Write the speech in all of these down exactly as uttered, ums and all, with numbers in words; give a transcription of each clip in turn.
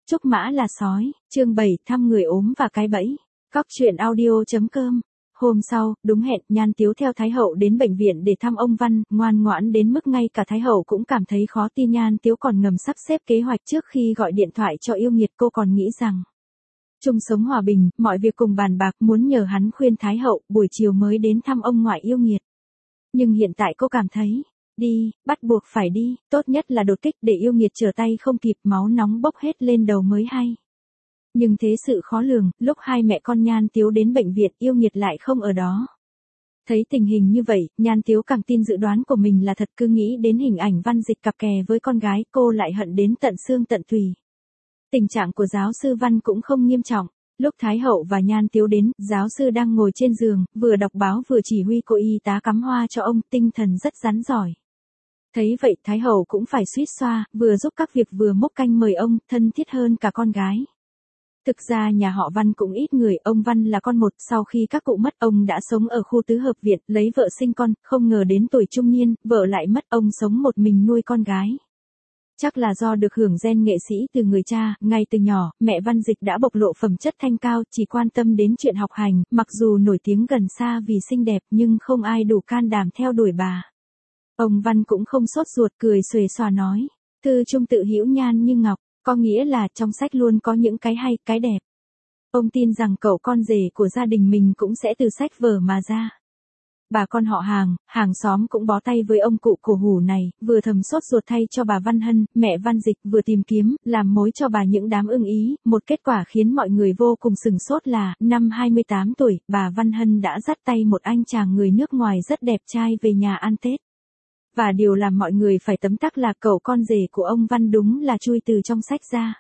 Trúc mã là sói, chương bảy thăm người ốm và cái bẫy. Cóc truyện audio.com. Hôm sau, đúng hẹn, Nhan Tiếu theo Thái Hậu đến bệnh viện để thăm ông Văn, ngoan ngoãn đến mức ngay cả Thái Hậu cũng cảm thấy khó tin. Nhan Tiếu còn ngầm sắp xếp kế hoạch trước khi gọi điện thoại cho yêu nghiệt. Cô còn nghĩ rằng chung sống hòa bình, mọi việc cùng bàn bạc, muốn nhờ hắn khuyên Thái Hậu, buổi chiều mới đến thăm ông ngoại yêu nghiệt. Nhưng hiện tại cô cảm thấy, đi, bắt buộc phải đi, tốt nhất là đột kích để yêu nghiệt trở tay không kịp, máu nóng bốc hết lên đầu mới hay. Nhưng thế sự khó lường, lúc hai mẹ con Nhan Tiếu đến bệnh viện, yêu nghiệt lại không ở đó. Thấy tình hình như vậy, Nhan Tiếu càng tin dự đoán của mình là thật. Cứ nghĩ đến hình ảnh Văn Dịch cặp kè với con gái, cô lại hận đến tận xương tận tùy. Tình trạng của giáo sư Văn cũng không nghiêm trọng. Lúc Thái Hậu và Nhan Tiếu đến, giáo sư đang ngồi trên giường, vừa đọc báo vừa chỉ huy cô y tá cắm hoa cho ông, tinh thần rất rắn giỏi. Thấy vậy, Thái Hậu cũng phải suýt xoa, vừa giúp các việc vừa múc canh mời ông, thân thiết hơn cả con gái. Thực ra nhà họ Văn cũng ít người, ông Văn là con một, sau khi các cụ mất, ông đã sống ở khu tứ hợp viện, lấy vợ sinh con, không ngờ đến tuổi trung niên, vợ lại mất, ông sống một mình nuôi con gái. Chắc là do được hưởng gen nghệ sĩ từ người cha, ngay từ nhỏ, mẹ Văn Dịch đã bộc lộ phẩm chất thanh cao, chỉ quan tâm đến chuyện học hành, mặc dù nổi tiếng gần xa vì xinh đẹp nhưng không ai đủ can đảm theo đuổi bà. Ông Văn cũng không sốt ruột, cười xuề xòa nói, thư trung tự hữu nhan như ngọc, có nghĩa là trong sách luôn có những cái hay, cái đẹp. Ông tin rằng cậu con rể của gia đình mình cũng sẽ từ sách vở mà ra. Bà con họ hàng, hàng xóm cũng bó tay với ông cụ cổ hủ này, vừa thầm sốt ruột thay cho bà Văn Hân, mẹ Văn Dịch, vừa tìm kiếm, làm mối cho bà những đám ưng ý. Một kết quả khiến mọi người vô cùng sừng sốt là, năm hai mươi tám tuổi, bà Văn Hân đã dắt tay một anh chàng người nước ngoài rất đẹp trai về nhà ăn Tết. Và điều làm mọi người phải tấm tắc là cậu con rể của ông Văn đúng là chui từ trong sách ra.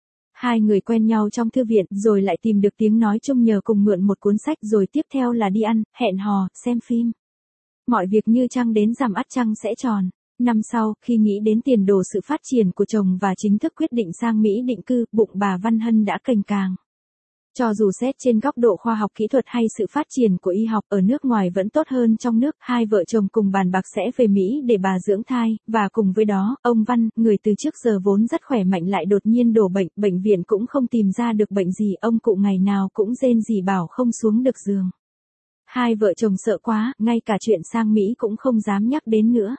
Hai người quen nhau trong thư viện, rồi lại tìm được tiếng nói chung nhờ cùng mượn một cuốn sách, rồi tiếp theo là đi ăn, hẹn hò, xem phim. Mọi việc như trăng đến rằm ắt trăng sẽ tròn. Năm sau, khi nghĩ đến tiền đồ sự phát triển của chồng và chính thức quyết định sang Mỹ định cư, bụng bà Văn Hân đã cành càng. Cho dù xét trên góc độ khoa học kỹ thuật hay sự phát triển của y học, ở nước ngoài vẫn tốt hơn trong nước. Hai vợ chồng cùng bàn bạc sẽ về Mỹ để bà dưỡng thai, và cùng với đó, ông Văn, người từ trước giờ vốn rất khỏe mạnh lại đột nhiên đổ bệnh, bệnh viện cũng không tìm ra được bệnh gì, ông cụ ngày nào cũng rên rỉ bảo không xuống được giường. Hai vợ chồng sợ quá, ngay cả chuyện sang Mỹ cũng không dám nhắc đến nữa.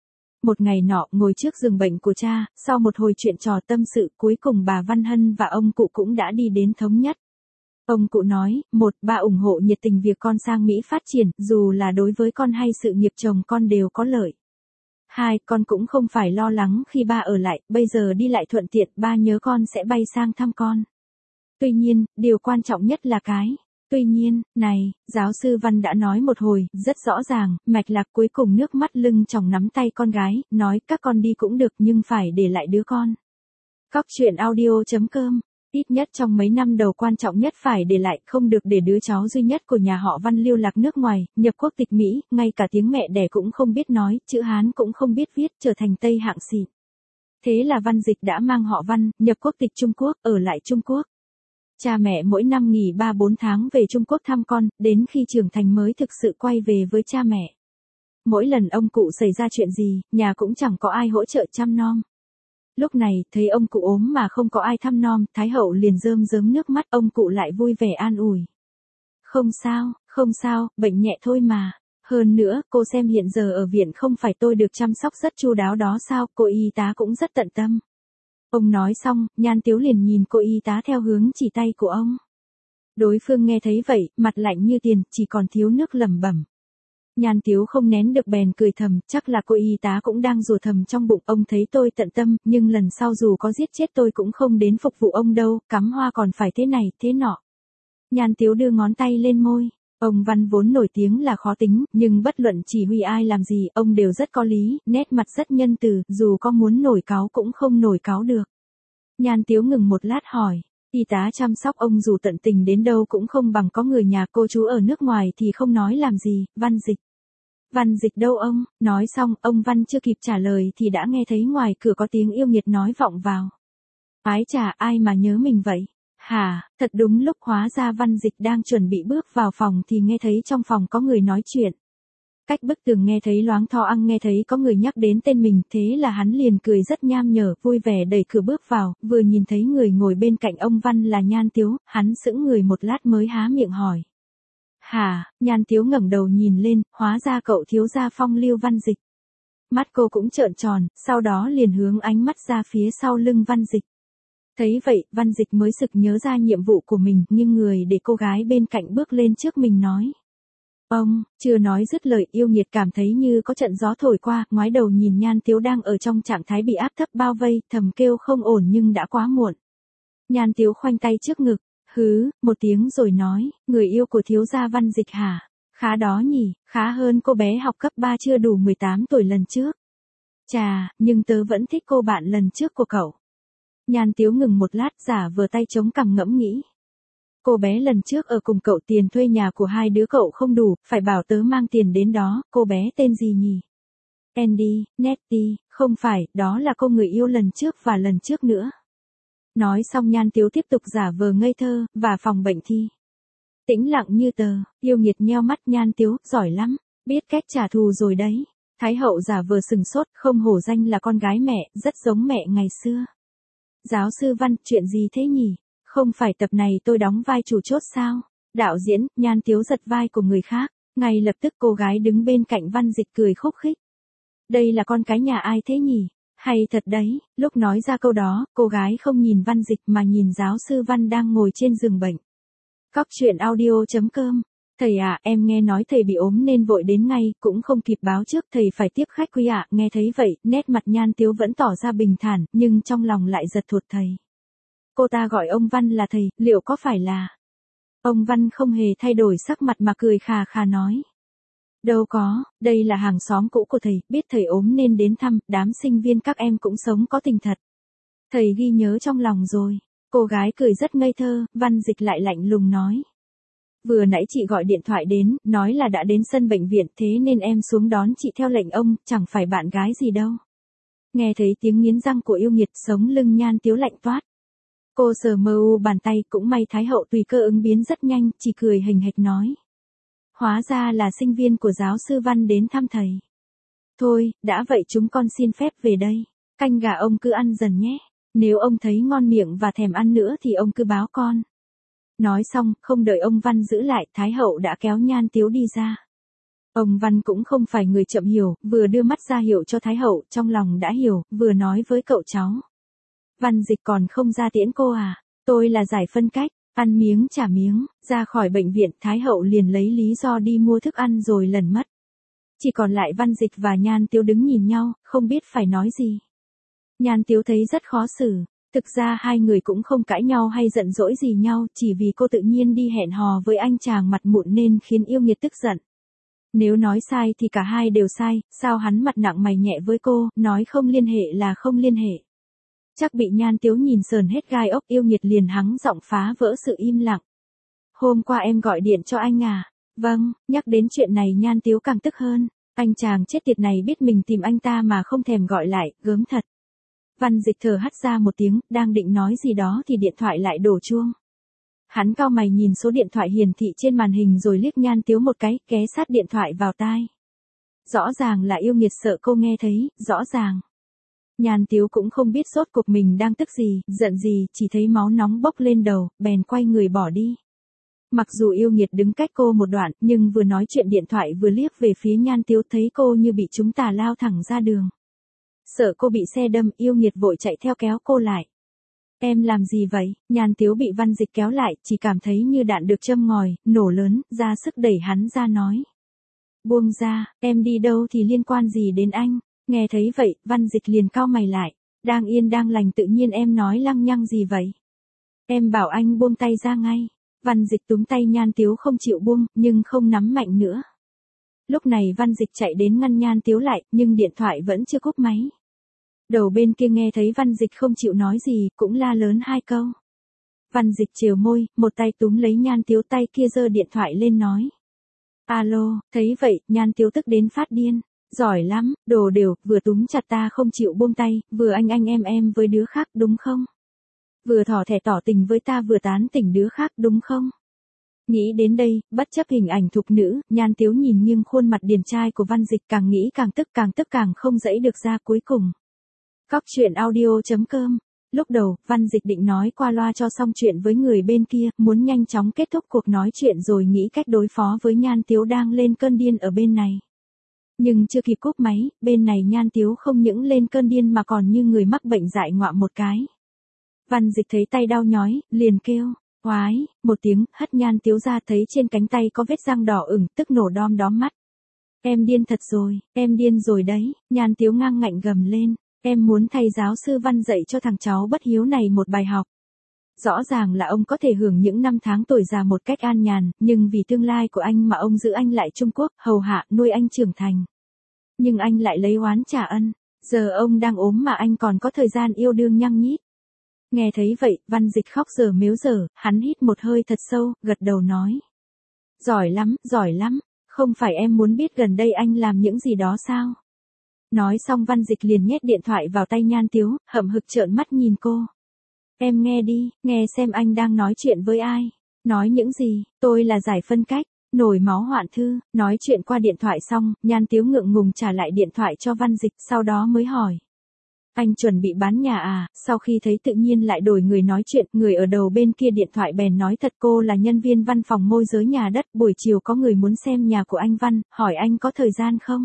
Một ngày nọ, ngồi trước giường bệnh của cha, sau một hồi chuyện trò tâm sự, cuối cùng bà Văn Hân và ông cụ cũng đã đi đến thống nhất. Ông cụ nói, một, ba ủng hộ nhiệt tình việc con sang Mỹ phát triển, dù là đối với con hay sự nghiệp chồng con đều có lợi. Hai, con cũng không phải lo lắng khi ba ở lại, bây giờ đi lại thuận tiện, ba nhớ con sẽ bay sang thăm con. Tuy nhiên, điều quan trọng nhất là cái, tuy nhiên, này, giáo sư Văn đã nói một hồi, rất rõ ràng, mạch lạc, cuối cùng nước mắt lưng tròng nắm tay con gái, nói các con đi cũng được nhưng phải để lại đứa con. Cóc truyện audio.com. Ít nhất trong mấy năm đầu quan trọng nhất phải để lại, không được để đứa cháu duy nhất của nhà họ Văn lưu lạc nước ngoài, nhập quốc tịch Mỹ, ngay cả tiếng mẹ đẻ cũng không biết nói, chữ Hán cũng không biết viết, trở thành Tây hạng xịn. Thế là Văn Dịch đã mang họ Văn, nhập quốc tịch Trung Quốc, ở lại Trung Quốc. Cha mẹ mỗi năm nghỉ ba bốn tháng về Trung Quốc thăm con, đến khi trưởng thành mới thực sự quay về với cha mẹ. Mỗi lần ông cụ xảy ra chuyện gì, nhà cũng chẳng có ai hỗ trợ chăm nom. Lúc này, thấy ông cụ ốm mà không có ai thăm nom, Thái Hậu liền rơm rớm nước mắt, ông cụ lại vui vẻ an ủi. Không sao, không sao, bệnh nhẹ thôi mà. Hơn nữa, cô xem hiện giờ ở viện không phải tôi được chăm sóc rất chu đáo đó sao, cô y tá cũng rất tận tâm. Ông nói xong, Nhan Tiếu liền nhìn cô y tá theo hướng chỉ tay của ông. Đối phương nghe thấy vậy, mặt lạnh như tiền, chỉ còn thiếu nước lẩm bẩm. Nhan Tiếu không nén được bèn cười thầm, chắc là cô y tá cũng đang rủa thầm trong bụng, ông thấy tôi tận tâm, nhưng lần sau dù có giết chết tôi cũng không đến phục vụ ông đâu, cắm hoa còn phải thế này, thế nọ. Nhan Tiếu đưa ngón tay lên môi, ông Văn vốn nổi tiếng là khó tính, nhưng bất luận chỉ huy ai làm gì, ông đều rất có lý, nét mặt rất nhân từ, dù có muốn nổi cáu cũng không nổi cáu được. Nhan Tiếu ngừng một lát hỏi. Y tá chăm sóc ông dù tận tình đến đâu cũng không bằng có người nhà cô chú ở nước ngoài thì không nói làm gì, Văn Dịch. Văn Dịch đâu ông, nói xong, ông Văn chưa kịp trả lời thì đã nghe thấy ngoài cửa có tiếng yêu nghiệt nói vọng vào. Ái chà, ai mà nhớ mình vậy? Hả, thật đúng lúc, hóa ra Văn Dịch đang chuẩn bị bước vào phòng thì nghe thấy trong phòng có người nói chuyện. Cách bức tường nghe thấy loáng thoáng nghe thấy có người nhắc đến tên mình, thế là hắn liền cười rất nham nhở, vui vẻ đẩy cửa bước vào, vừa nhìn thấy người ngồi bên cạnh ông Văn là Nhan Tiếu, hắn sững người một lát mới há miệng hỏi. Hả, Nhan Tiếu ngẩng đầu nhìn lên, hóa ra cậu thiếu gia Phong Lưu Văn Dịch. Mắt cô cũng trợn tròn, sau đó liền hướng ánh mắt ra phía sau lưng Văn Dịch. Thấy vậy, Văn Dịch mới sực nhớ ra nhiệm vụ của mình, nghiêng người để cô gái bên cạnh bước lên trước mình nói. Ông, chưa nói dứt lời, yêu nghiệt cảm thấy như có trận gió thổi qua, ngoái đầu nhìn Nhan Tiếu đang ở trong trạng thái bị áp thấp bao vây, thầm kêu không ổn nhưng đã quá muộn. Nhan Tiếu khoanh tay trước ngực, hứ, một tiếng rồi nói, người yêu của thiếu gia Văn Dịch hả? Khá đó nhỉ, khá hơn cô bé học cấp ba chưa đủ mười tám tuổi lần trước. Chà, nhưng tớ vẫn thích cô bạn lần trước của cậu. Nhan Tiếu ngừng một lát giả vờ tay chống cằm ngẫm nghĩ. Cô bé lần trước ở cùng cậu tiền thuê nhà của hai đứa cậu không đủ, phải bảo tớ mang tiền đến đó, cô bé tên gì nhỉ? Andy, Nettie, không phải, đó là cô người yêu lần trước và lần trước nữa. Nói xong Nhan Tiếu tiếp tục giả vờ ngây thơ, và phòng bệnh thi. Tĩnh lặng như tờ, yêu nghiệt nheo mắt Nhan Tiếu, giỏi lắm, biết cách trả thù rồi đấy. Thái hậu giả vờ sừng sốt, không hổ danh là con gái mẹ, rất giống mẹ ngày xưa. Giáo sư Văn, chuyện gì thế nhỉ? Không phải tập này tôi đóng vai chủ chốt sao? Đạo diễn, Nhan Tiếu giật vai của người khác, ngay lập tức cô gái đứng bên cạnh Văn Dịch cười khúc khích. Đây là con cái nhà ai thế nhỉ? Hay thật đấy, lúc nói ra câu đó, cô gái không nhìn Văn Dịch mà nhìn giáo sư Văn đang ngồi trên giường bệnh. Cóc truyện audio chấm com. Thầy ạ, à, em nghe nói thầy bị ốm nên vội đến ngay, cũng không kịp báo trước thầy phải tiếp khách quý ạ. À. Nghe thấy vậy, nét mặt Nhan Tiếu vẫn tỏ ra bình thản, nhưng trong lòng lại giật thụt thầy. Cô ta gọi ông Văn là thầy, liệu có phải là... Ông Văn không hề thay đổi sắc mặt mà cười khà khà nói. Đâu có, đây là hàng xóm cũ của thầy, biết thầy ốm nên đến thăm, đám sinh viên các em cũng sống có tình thật. Thầy ghi nhớ trong lòng rồi. Cô gái cười rất ngây thơ, Văn Dịch lại lạnh lùng nói. Vừa nãy chị gọi điện thoại đến, nói là đã đến sân bệnh viện, thế nên em xuống đón chị theo lệnh ông, chẳng phải bạn gái gì đâu. Nghe thấy tiếng nghiến răng của yêu nghiệt, sống lưng Nhan Tiếu lạnh toát. Cô sờ mơ u bàn tay, cũng may Thái hậu tùy cơ ứng biến rất nhanh, chỉ cười hình hệt nói. Hóa ra là sinh viên của giáo sư Văn đến thăm thầy. Thôi, đã vậy chúng con xin phép về đây. Canh gà ông cứ ăn dần nhé. Nếu ông thấy ngon miệng và thèm ăn nữa thì ông cứ báo con. Nói xong, không đợi ông Văn giữ lại, Thái hậu đã kéo Nhan Tiếu đi ra. Ông Văn cũng không phải người chậm hiểu, vừa đưa mắt ra hiệu cho Thái hậu, trong lòng đã hiểu, vừa nói với cậu cháu. Văn Dịch còn không ra tiễn cô à? Tôi là giải phân cách, ăn miếng trả miếng, ra khỏi bệnh viện, Thái hậu liền lấy lý do đi mua thức ăn rồi lần mất. Chỉ còn lại Văn Dịch và Nhan Tiếu đứng nhìn nhau, không biết phải nói gì. Nhan Tiếu thấy rất khó xử, thực ra hai người cũng không cãi nhau hay giận dỗi gì nhau, chỉ vì cô tự nhiên đi hẹn hò với anh chàng mặt mụn nên khiến yêu nghiệt tức giận. Nếu nói sai thì cả hai đều sai, sao hắn mặt nặng mày nhẹ với cô, nói không liên hệ là không liên hệ. Chắc bị Nhan Tiếu nhìn sờn hết gai ốc, yêu nghiệt liền hắng giọng phá vỡ sự im lặng. Hôm qua em gọi điện cho anh à? Vâng, nhắc đến chuyện này Nhan Tiếu càng tức hơn. Anh chàng chết tiệt này biết mình tìm anh ta mà không thèm gọi lại, gớm thật. Văn Dịch thở hắt ra một tiếng, đang định nói gì đó thì điện thoại lại đổ chuông. Hắn cau mày nhìn số điện thoại hiển thị trên màn hình rồi liếc Nhan Tiếu một cái, ghé sát điện thoại vào tai. Rõ ràng là yêu nghiệt sợ cô nghe thấy, rõ ràng. Nhan Tiếu cũng không biết rốt cuộc mình đang tức gì, giận gì, chỉ thấy máu nóng bốc lên đầu, bèn quay người bỏ đi. Mặc dù yêu nghiệt đứng cách cô một đoạn, nhưng vừa nói chuyện điện thoại vừa liếc về phía Nhan Tiếu thấy cô như bị chúng tà lao thẳng ra đường. Sợ cô bị xe đâm, yêu nghiệt vội chạy theo kéo cô lại. Em làm gì vậy? Nhan Tiếu bị Văn Dịch kéo lại, chỉ cảm thấy như đạn được châm ngòi, nổ lớn, ra sức đẩy hắn ra nói. Buông ra, em đi đâu thì liên quan gì đến anh? Nghe thấy vậy, Văn Dịch liền cau mày lại. Đang yên đang lành tự nhiên em nói lăng nhăng gì vậy? Em bảo anh buông tay ra ngay. Văn Dịch túm tay Nhan Tiếu không chịu buông, nhưng không nắm mạnh nữa. Lúc này Văn Dịch chạy đến ngăn Nhan Tiếu lại, nhưng điện thoại vẫn chưa cúp máy. Đầu bên kia nghe thấy Văn Dịch không chịu nói gì, cũng la lớn hai câu. Văn Dịch trều môi, một tay túm lấy Nhan Tiếu, tay kia giơ điện thoại lên nói. Alo, thấy vậy, Nhan Tiếu tức đến phát điên. Giỏi lắm, đồ đều, vừa túm chặt ta không chịu buông tay, vừa anh anh em em với đứa khác đúng không? Vừa thỏ thẻ tỏ tình với ta vừa tán tỉnh đứa khác đúng không? Nghĩ đến đây, bất chấp hình ảnh thục nữ, Nhan Tiếu nhìn nghiêng khuôn mặt điển trai của Văn Dịch, càng nghĩ càng tức, càng tức càng không dẫy được ra cuối cùng. Cóc truyện audio chấm com. Lúc đầu, Văn Dịch định nói qua loa cho xong chuyện với người bên kia, muốn nhanh chóng kết thúc cuộc nói chuyện rồi nghĩ cách đối phó với Nhan Tiếu đang lên cơn điên ở bên này. Nhưng chưa kịp cúp máy, bên này Nhan Tiếu không những lên cơn điên mà còn như người mắc bệnh dại ngoạ một cái. Văn Dịch thấy tay đau nhói, liền kêu, oái, một tiếng, hất Nhan Tiếu ra, thấy trên cánh tay có vết răng đỏ ửng, tức nổ đom đóm mắt. Em điên thật rồi, em điên rồi đấy, Nhan Tiếu ngang ngạnh gầm lên, em muốn thầy giáo sư Văn dạy cho thằng cháu bất hiếu này một bài học. Rõ ràng là ông có thể hưởng những năm tháng tuổi già một cách an nhàn, nhưng vì tương lai của anh mà ông giữ anh lại Trung Quốc, hầu hạ, nuôi anh trưởng thành. Nhưng anh lại lấy oán trả ân, giờ ông đang ốm mà anh còn có thời gian yêu đương nhăng nhít. Nghe thấy vậy, Văn Dịch khóc giờ mếu giờ, hắn hít một hơi thật sâu, gật đầu nói. Giỏi lắm, giỏi lắm, không phải em muốn biết gần đây anh làm những gì đó sao? Nói xong Văn Dịch liền nhét điện thoại vào tay Nhan Tiếu, hậm hực trợn mắt nhìn cô. Em nghe đi, nghe xem anh đang nói chuyện với ai. Nói những gì, tôi là giải phân cách, nổi máu hoạn thư. Nói chuyện qua điện thoại xong, Nhan Tiếu ngượng ngùng trả lại điện thoại cho Văn Dịch, sau đó mới hỏi. Anh chuẩn bị bán nhà à? Sau khi thấy tự nhiên lại đổi người nói chuyện, người ở đầu bên kia điện thoại bèn nói thật cô là nhân viên văn phòng môi giới nhà đất, buổi chiều có người muốn xem nhà của anh Văn, hỏi anh có thời gian không?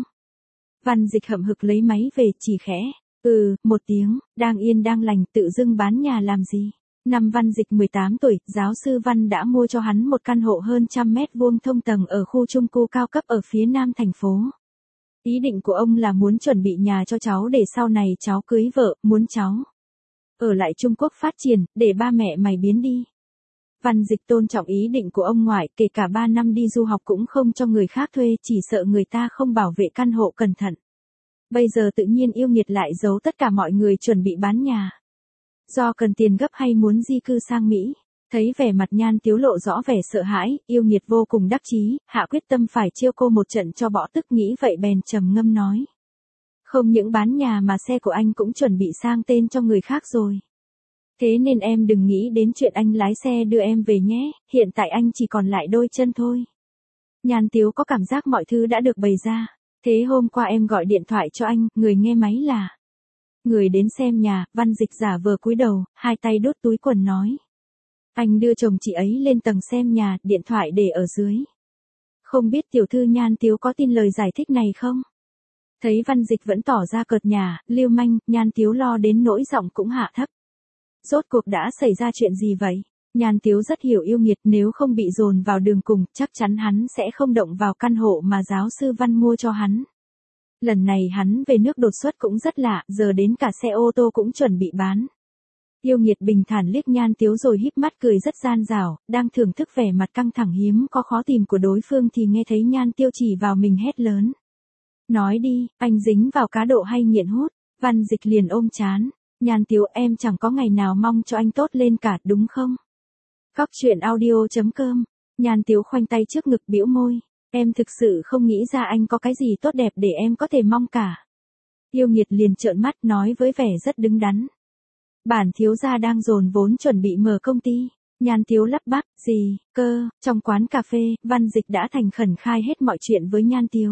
Văn Dịch hậm hực lấy máy về, chỉ khẽ. Ừ, một tiếng, đang yên đang lành, tự dưng bán nhà làm gì? Năm Văn Dịch mười tám tuổi, giáo sư Văn đã mua cho hắn một căn hộ hơn trăm mét vuông thông tầng ở khu chung cư cao cấp ở phía nam thành phố. Ý định của ông là muốn chuẩn bị nhà cho cháu để sau này cháu cưới vợ, muốn cháu ở lại Trung Quốc phát triển, để ba mẹ mày biến đi. Văn Dịch tôn trọng ý định của ông ngoại, kể cả ba năm đi du học cũng không cho người khác thuê, chỉ sợ người ta không bảo vệ căn hộ cẩn thận. Bây giờ tự nhiên yêu nghiệt lại giấu tất cả mọi người chuẩn bị bán nhà. Do cần tiền gấp hay muốn di cư sang Mỹ? Thấy vẻ mặt Nhan Tiếu lộ rõ vẻ sợ hãi, yêu nghiệt vô cùng đắc chí, hạ quyết tâm phải chiêu cô một trận cho bỏ tức, nghĩ vậy bèn trầm ngâm nói. Không những bán nhà mà xe của anh cũng chuẩn bị sang tên cho người khác rồi. Thế nên em đừng nghĩ đến chuyện anh lái xe đưa em về nhé, hiện tại anh chỉ còn lại đôi chân thôi. Nhan Tiếu có cảm giác mọi thứ đã được bày ra. Thế hôm qua em gọi điện thoại cho anh, người nghe máy là. Người đến xem nhà, Văn Dịch giả vờ cúi đầu, hai tay đút túi quần nói. Anh đưa chồng chị ấy lên tầng xem nhà, điện thoại để ở dưới. Không biết tiểu thư Nhan Tiếu có tin lời giải thích này không? Thấy Văn Dịch vẫn tỏ ra cợt nhả, lưu manh, Nhan Tiếu lo đến nỗi giọng cũng hạ thấp. Rốt cuộc đã xảy ra chuyện gì vậy? Nhan Tiếu rất hiểu yêu nghiệt, nếu không bị dồn vào đường cùng, chắc chắn hắn sẽ không động vào căn hộ mà giáo sư Văn mua cho hắn. Lần này hắn về nước đột xuất cũng rất lạ, giờ đến cả xe ô tô cũng chuẩn bị bán. Yêu nghiệt bình thản liếc Nhan Tiếu rồi híp mắt cười rất gian dảo, đang thưởng thức vẻ mặt căng thẳng hiếm có khó tìm của đối phương thì nghe thấy Nhan Tiêu chỉ vào mình hét lớn. Nói đi, anh dính vào cá độ hay nghiện hút? Văn Dịch liền ôm chán. Nhan Tiếu, em chẳng có ngày nào mong cho anh tốt lên cả, đúng không? Cóc truyện audio chấm com. Nhan Tiếu khoanh tay trước ngực bĩu môi. Em thực sự không nghĩ ra anh có cái gì tốt đẹp để em có thể mong cả. Yêu nghiệt liền trợn mắt nói với vẻ rất đứng đắn. Bản thiếu gia đang dồn vốn chuẩn bị mở công ty. Nhan Tiếu lắp bắp, gì, cơ, trong quán cà phê, Văn Dịch đã thành khẩn khai hết mọi chuyện với Nhan Tiếu.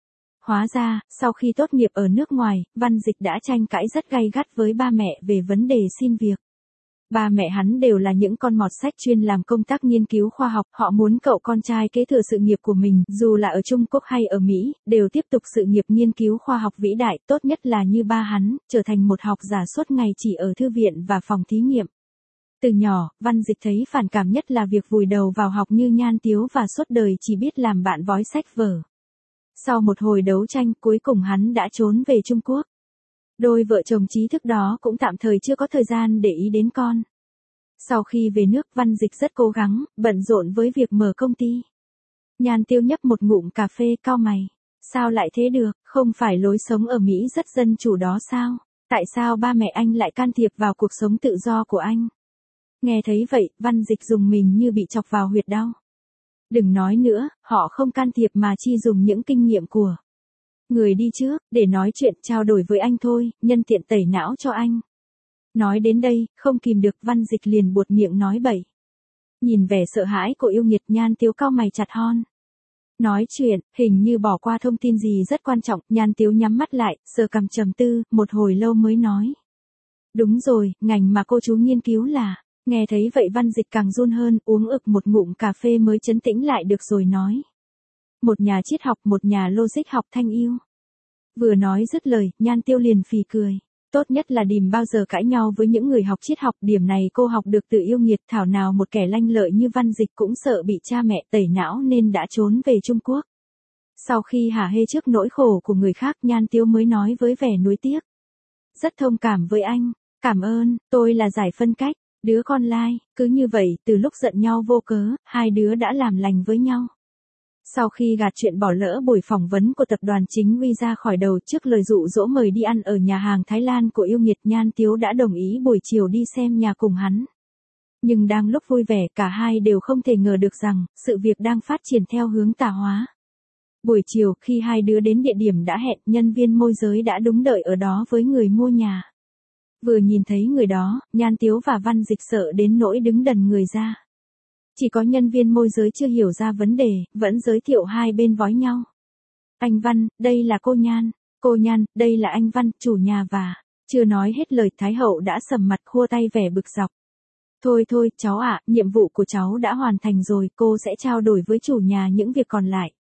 Hóa ra, sau khi tốt nghiệp ở nước ngoài, Văn Dịch đã tranh cãi rất gay gắt với ba mẹ về vấn đề xin việc. Ba mẹ hắn đều là những con mọt sách chuyên làm công tác nghiên cứu khoa học, họ muốn cậu con trai kế thừa sự nghiệp của mình, dù là ở Trung Quốc hay ở Mỹ, đều tiếp tục sự nghiệp nghiên cứu khoa học vĩ đại, tốt nhất là như ba hắn, trở thành một học giả suốt ngày chỉ ở thư viện và phòng thí nghiệm. Từ nhỏ, Văn Dịch thấy phản cảm nhất là việc vùi đầu vào học như Nhan Tiếu và suốt đời chỉ biết làm bạn vói sách vở. Sau một hồi đấu tranh, cuối cùng hắn đã trốn về Trung Quốc. Đôi vợ chồng trí thức đó cũng tạm thời chưa có thời gian để ý đến con. Sau khi về nước, Văn Dịch rất cố gắng, bận rộn với việc mở công ty. Nhan Tiêu nhấp một ngụm cà phê, cau mày. Sao lại thế được, không phải lối sống ở Mỹ rất dân chủ đó sao? Tại sao ba mẹ anh lại can thiệp vào cuộc sống tự do của anh? Nghe thấy vậy, Văn Dịch dùng mình như bị chọc vào huyệt đau. Đừng nói nữa, họ không can thiệp mà chi dùng những kinh nghiệm của người đi trước, để nói chuyện trao đổi với anh thôi, nhân tiện tẩy não cho anh. Nói đến đây, không kìm được Văn Dịch liền buột miệng nói bậy. Nhìn vẻ sợ hãi của Yêu Nghiệt, Nhan Tiếu cau mày chặt hon. Nói chuyện, hình như bỏ qua thông tin gì rất quan trọng, Nhan Tiếu nhắm mắt lại, sờ cằm trầm tư, một hồi lâu mới nói. Đúng rồi, ngành mà cô chú nghiên cứu là, nghe thấy vậy Văn Dịch càng run hơn, uống ực một ngụm cà phê mới trấn tĩnh lại được rồi nói. Một nhà triết học, một nhà logic học Thanh Yêu. Vừa nói dứt lời, Nhan Tiêu liền phì cười. Tốt nhất là đìm bao giờ cãi nhau với những người học triết học, điểm này cô học được từ Yêu Nghiệt, thảo nào một kẻ lanh lợi như Văn Dịch cũng sợ bị cha mẹ tẩy não nên đã trốn về Trung Quốc. Sau khi hả hê trước nỗi khổ của người khác, Nhan Tiêu mới nói với vẻ nuối tiếc. Rất thông cảm với anh, cảm ơn, tôi là giải phân cách, đứa con lai, cứ như vậy, từ lúc giận nhau vô cớ, hai đứa đã làm lành với nhau. Sau khi gạt chuyện bỏ lỡ buổi phỏng vấn của tập đoàn Chính Uy ra khỏi đầu trước lời dụ dỗ mời đi ăn ở nhà hàng Thái Lan của Yêu Nghiệt, Nhan Tiếu đã đồng ý buổi chiều đi xem nhà cùng hắn. Nhưng đang lúc vui vẻ, cả hai đều không thể ngờ được rằng, sự việc đang phát triển theo hướng tà hóa. Buổi chiều, khi hai đứa đến địa điểm đã hẹn, nhân viên môi giới đã đúng đợi ở đó với người mua nhà. Vừa nhìn thấy người đó, Nhan Tiếu và Văn Dịch sợ đến nỗi đứng đần người ra. Chỉ có nhân viên môi giới chưa hiểu ra vấn đề, vẫn giới thiệu hai bên vói nhau. Anh Văn, đây là cô Nhan. Cô Nhan, đây là anh Văn, chủ nhà và... Chưa nói hết lời, Thái Hậu đã sầm mặt khua tay vẻ bực dọc. Thôi thôi, cháu ạ, nhiệm vụ của cháu đã hoàn thành rồi, cô sẽ trao đổi với chủ nhà những việc còn lại.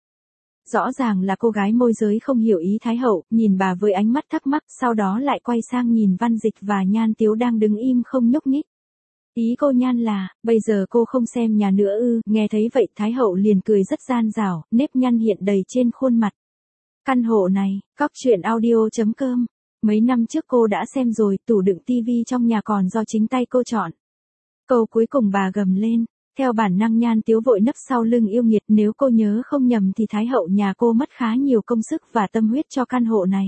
Rõ ràng là cô gái môi giới không hiểu ý Thái Hậu, nhìn bà với ánh mắt thắc mắc, sau đó lại quay sang nhìn Văn Dịch và Nhan Tiếu đang đứng im không nhúc nhích. Ý cô Nhan là, bây giờ cô không xem nhà nữa ư, nghe thấy vậy Thái Hậu liền cười rất gian dảo, nếp nhăn hiện đầy trên khuôn mặt. Căn hộ này, cóc truyện audio chấm com. Mấy năm trước cô đã xem rồi, tủ đựng tivi trong nhà còn do chính tay cô chọn. Câu cuối cùng bà gầm lên, theo bản năng Nhan Tiếu vội nấp sau lưng Yêu Nghiệt, nếu cô nhớ không nhầm thì Thái Hậu nhà cô mất khá nhiều công sức và tâm huyết cho căn hộ này.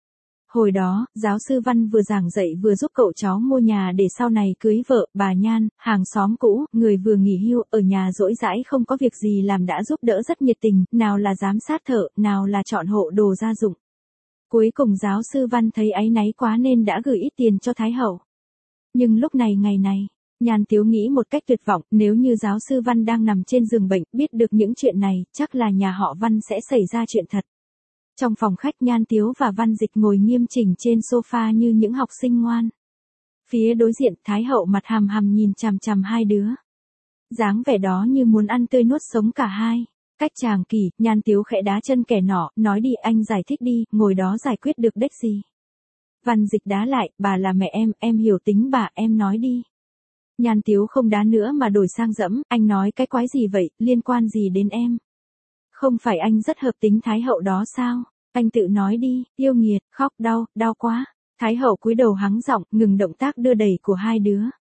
Hồi đó, giáo sư Văn vừa giảng dạy vừa giúp cậu cháu mua nhà để sau này cưới vợ, bà Nhan, hàng xóm cũ, người vừa nghỉ hưu, ở nhà rỗi rãi không có việc gì làm đã giúp đỡ rất nhiệt tình, nào là giám sát thợ, nào là chọn hộ đồ gia dụng. Cuối cùng giáo sư Văn thấy áy náy quá nên đã gửi ít tiền cho Thái Hậu. Nhưng lúc này ngày này, Nhan Tiếu nghĩ một cách tuyệt vọng, nếu như giáo sư Văn đang nằm trên giường bệnh, biết được những chuyện này, chắc là nhà họ Văn sẽ xảy ra chuyện thật. Trong phòng khách, Nhan Tiếu và Văn Dịch ngồi nghiêm chỉnh trên sofa như những học sinh ngoan. Phía đối diện, Thái Hậu mặt hằm hằm nhìn chằm chằm hai đứa. Dáng vẻ đó như muốn ăn tươi nuốt sống cả hai. Cách chàng kỳ, Nhan Tiếu khẽ đá chân kẻ nọ, nói đi anh giải thích đi, ngồi đó giải quyết được đếch gì. Văn Dịch đá lại, bà là mẹ em, em hiểu tính bà, em nói đi. Nhan Tiếu không đá nữa mà đổi sang dẫm, anh nói cái quái gì vậy, liên quan gì đến em? Không phải anh rất hợp tính Thái Hậu đó sao? Anh tự nói đi, Yêu Nghiệt, khóc đau, đau quá. Thái Hậu cúi đầu hắng giọng, ngừng động tác đưa đẩy của hai đứa.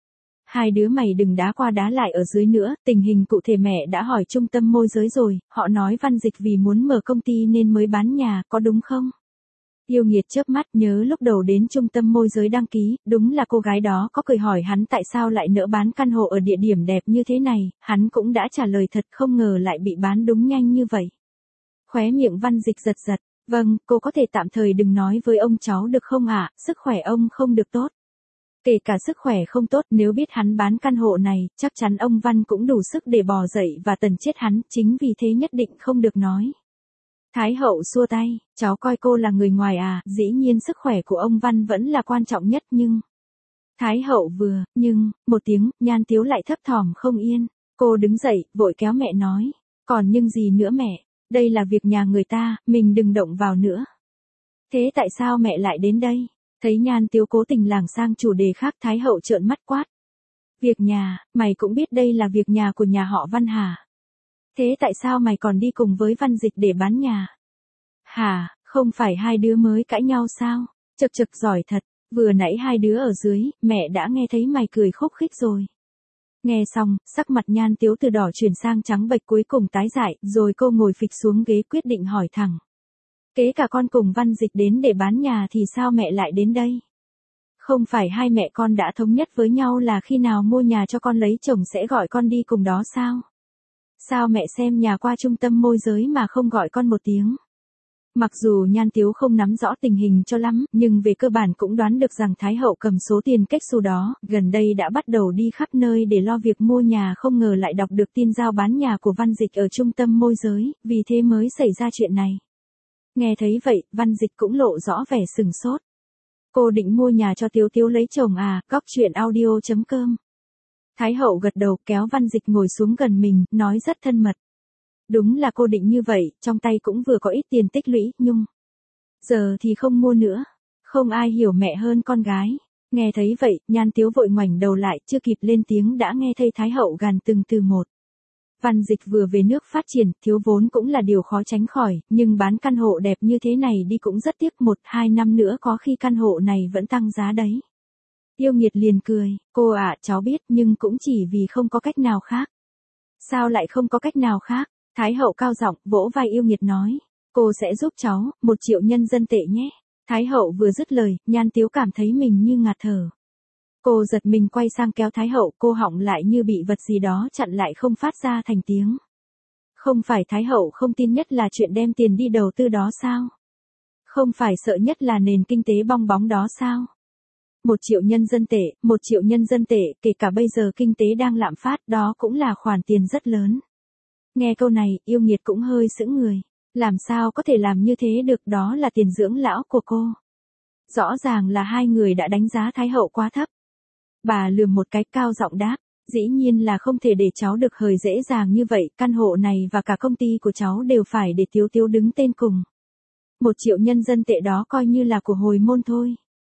Hai đứa mày đừng đá qua đá lại ở dưới nữa, tình hình cụ thể mẹ đã hỏi trung tâm môi giới rồi, họ nói Văn Dịch vì muốn mở công ty nên mới bán nhà, có đúng không? Yêu Nghiệt chớp mắt, nhớ lúc đầu đến trung tâm môi giới đăng ký, đúng là cô gái đó có cười hỏi hắn tại sao lại nỡ bán căn hộ ở địa điểm đẹp như thế này, hắn cũng đã trả lời thật, không ngờ lại bị bán đúng nhanh như vậy. Khóe miệng Văn Dịch giật giật, vâng, cô có thể tạm thời đừng nói với ông cháu được không ạ, sức khỏe ông không được tốt. Kể cả sức khỏe không tốt, nếu biết hắn bán căn hộ này, chắc chắn ông Văn cũng đủ sức để bò dậy và tần chết hắn, chính vì thế nhất định không được nói. Thái Hậu xua tay, cháu coi cô là người ngoài à, dĩ nhiên sức khỏe của ông Văn vẫn là quan trọng nhất nhưng... Thái Hậu vừa, nhưng, một tiếng, Nhan Tiếu lại thấp thỏm không yên, cô đứng dậy, vội kéo mẹ nói, còn nhưng gì nữa mẹ, đây là việc nhà người ta, mình đừng động vào nữa. Thế tại sao mẹ lại đến đây? Thấy Nhan Tiếu cố tình lảng sang chủ đề khác, Thái Hậu trợn mắt quát. Việc nhà, mày cũng biết đây là việc nhà của nhà họ Văn hả? Thế tại sao mày còn đi cùng với Văn Dịch để bán nhà? Hả, không phải hai đứa mới cãi nhau sao? Chực chực giỏi thật, vừa nãy hai đứa ở dưới, mẹ đã nghe thấy mày cười khúc khích rồi. Nghe xong, sắc mặt Nhan Tiếu từ đỏ chuyển sang trắng bệch cuối cùng tái dại, rồi cô ngồi phịch xuống ghế quyết định hỏi thẳng. Kế cả con cùng Văn Dịch đến để bán nhà thì sao mẹ lại đến đây? Không phải hai mẹ con đã thống nhất với nhau là khi nào mua nhà cho con lấy chồng sẽ gọi con đi cùng đó sao? Sao mẹ xem nhà qua trung tâm môi giới mà không gọi con một tiếng? Mặc dù Nhan Tiếu không nắm rõ tình hình cho lắm, nhưng về cơ bản cũng đoán được rằng Thái hậu cầm số tiền cách xù đó, gần đây đã bắt đầu đi khắp nơi để lo việc mua nhà, không ngờ lại đọc được tin giao bán nhà của Văn Dịch ở trung tâm môi giới, vì thế mới xảy ra chuyện này. Nghe thấy vậy, Văn Dịch cũng lộ rõ vẻ sừng sốt. Cô định mua nhà cho Tiếu Tiếu lấy chồng à, góc chuyện audio chấm com. Thái hậu gật đầu kéo Văn Dịch ngồi xuống gần mình, nói rất thân mật. Đúng là cô định như vậy, trong tay cũng vừa có ít tiền tích lũy, nhưng giờ thì không mua nữa. Không ai hiểu mẹ hơn con gái. Nghe thấy vậy, Nhan Tiếu vội ngoảnh đầu lại, chưa kịp lên tiếng đã nghe thấy Thái hậu gàn từng từ một. Văn Dịch vừa về nước phát triển, thiếu vốn cũng là điều khó tránh khỏi, nhưng bán căn hộ đẹp như thế này đi cũng rất tiếc, một, hai năm nữa có khi căn hộ này vẫn tăng giá đấy. Yêu Nghiệt liền cười, cô ạ, cháu biết, nhưng cũng chỉ vì không có cách nào khác. Sao lại không có cách nào khác? Thái hậu cao giọng vỗ vai Yêu Nghiệt nói, cô sẽ giúp cháu, một triệu nhân dân tệ nhé. Thái hậu vừa dứt lời, Nhan Tiếu cảm thấy mình như ngạt thở. Cô giật mình quay sang kéo Thái hậu, cô họng lại như bị vật gì đó chặn lại không phát ra thành tiếng. Không phải Thái hậu không tin nhất là chuyện đem tiền đi đầu tư đó sao? Không phải sợ nhất là nền kinh tế bong bóng đó sao? Một triệu nhân dân tệ, một triệu nhân dân tệ, kể cả bây giờ kinh tế đang lạm phát, đó cũng là khoản tiền rất lớn. Nghe câu này, Yêu Nghiệt cũng hơi sững người. Làm sao có thể làm như thế được, đó là tiền dưỡng lão của cô. Rõ ràng là hai người đã đánh giá Thái hậu quá thấp. Bà lườm một cái cao giọng đáp, dĩ nhiên là không thể để cháu được hời dễ dàng như vậy, căn hộ này và cả công ty của cháu đều phải để Tiếu Tiếu đứng tên cùng. Một triệu nhân dân tệ đó coi như là của hồi môn thôi.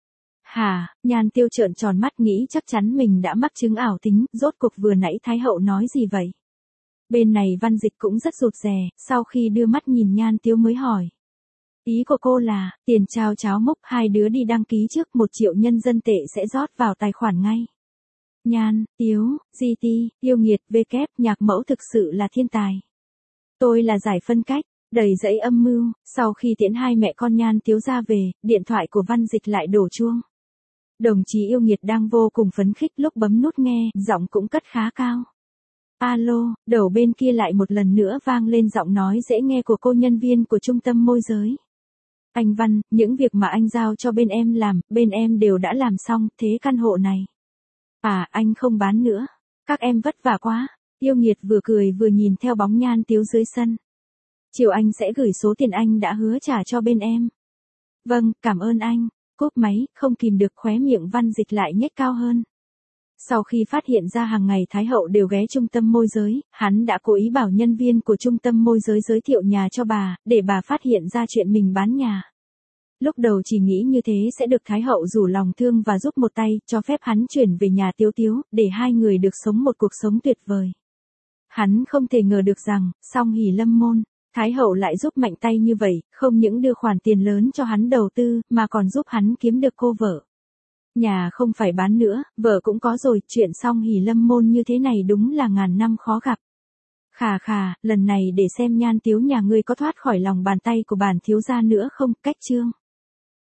Hả, Nhan Tiêu trợn tròn mắt nghĩ chắc chắn mình đã mắc chứng ảo tính, rốt cuộc vừa nãy Thái hậu nói gì vậy? Bên này Văn Dịch cũng rất rụt rè, sau khi đưa mắt nhìn Nhan Tiếu mới hỏi. Ý của cô là, tiền trao cháo múc hai đứa đi đăng ký trước, một triệu nhân dân tệ sẽ rót vào tài khoản ngay. Nhan, Tiếu, giê tê, Yêu Nghiệt, V kép, nhạc mẫu thực sự là thiên tài. Tôi là giải phân cách, đầy dẫy âm mưu, sau khi tiễn hai mẹ con Nhan Tiếu ra về, điện thoại của Văn Dịch lại đổ chuông. Đồng chí Yêu Nghiệt đang vô cùng phấn khích lúc bấm nút nghe, giọng cũng cất khá cao. Alo, đầu bên kia lại một lần nữa vang lên giọng nói dễ nghe của cô nhân viên của trung tâm môi giới. Anh Văn, những việc mà anh giao cho bên em làm, bên em đều đã làm xong, thế căn hộ này. À, anh không bán nữa. Các em vất vả quá. Yêu Nghiệt vừa cười vừa nhìn theo bóng Nhan Tiếu dưới sân. Chiều anh sẽ gửi số tiền anh đã hứa trả cho bên em. Vâng, cảm ơn anh. Cúp máy, không kìm được khóe miệng Văn Dịch lại nhếch cao hơn. Sau khi phát hiện ra hàng ngày Thái hậu đều ghé trung tâm môi giới, hắn đã cố ý bảo nhân viên của trung tâm môi giới giới thiệu nhà cho bà, để bà phát hiện ra chuyện mình bán nhà. Lúc đầu chỉ nghĩ như thế sẽ được Thái hậu rủ lòng thương và giúp một tay, cho phép hắn chuyển về nhà Tiếu Tiếu, để hai người được sống một cuộc sống tuyệt vời. Hắn không thể ngờ được rằng, song hỷ lâm môn, Thái hậu lại giúp mạnh tay như vậy, không những đưa khoản tiền lớn cho hắn đầu tư, mà còn giúp hắn kiếm được cô vợ. Nhà không phải bán nữa, vợ cũng có rồi, chuyện song hỷ lâm môn như thế này đúng là ngàn năm khó gặp. Khà khà, lần này để xem Nhan Tiếu nhà ngươi có thoát khỏi lòng bàn tay của bản thiếu gia nữa không, cách chương.